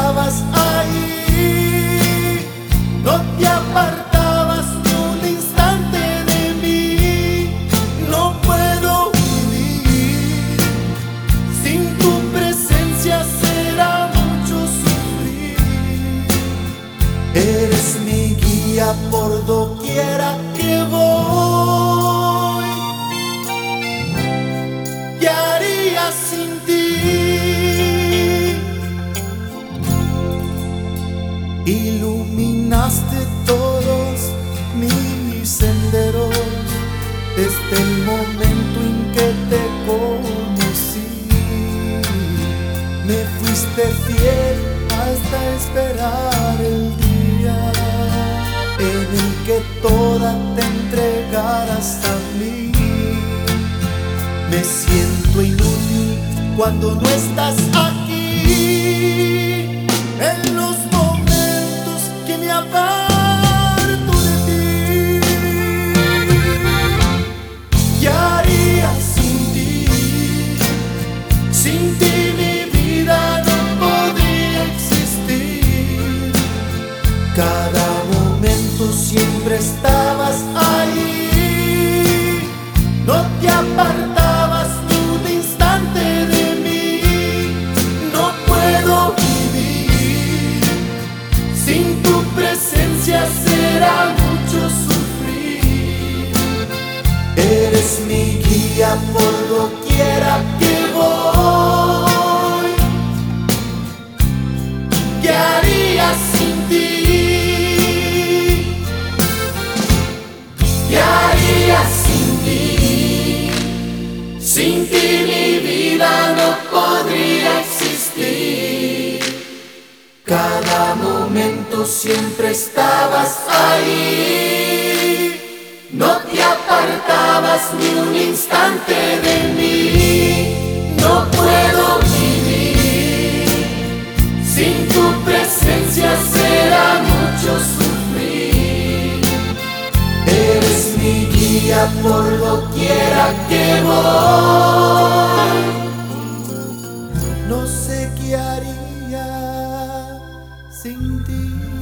estabas ahí, no te apartabas ni un instante de mí. No puedo vivir sin tu presencia, será mucho sufrir. Eres mi guía por doquiera que voy. ¿Qué haría sin ti? Iluminaste todos mis senderos desde el momento en que te conocí. Me fuiste fiel hasta esperar el día en el que toda te entregaras a mí. Me siento inútil cuando no estás aquí, en los momentos que me aparto de ti. ¿Qué haría sin ti? Sin ti mi vida no podría existir. Cada momento siempre estabas ahí, no te apartabas ni un instante de mí. No puedo vivir sin tu presencia, será mucho sufrir. Eres mi guía por doquiera que voy. ¿Qué haría sin ti? ¿Qué haría sin ti? Sin ti mi vida no podría existir. Cada momento siempre estabas ahí, no te apartabas ni un instante de mí. No puedo vivir sin tu presencia, será mucho sufrir. Eres mi guía por doquiera que voy. No sé qué haría sin ti.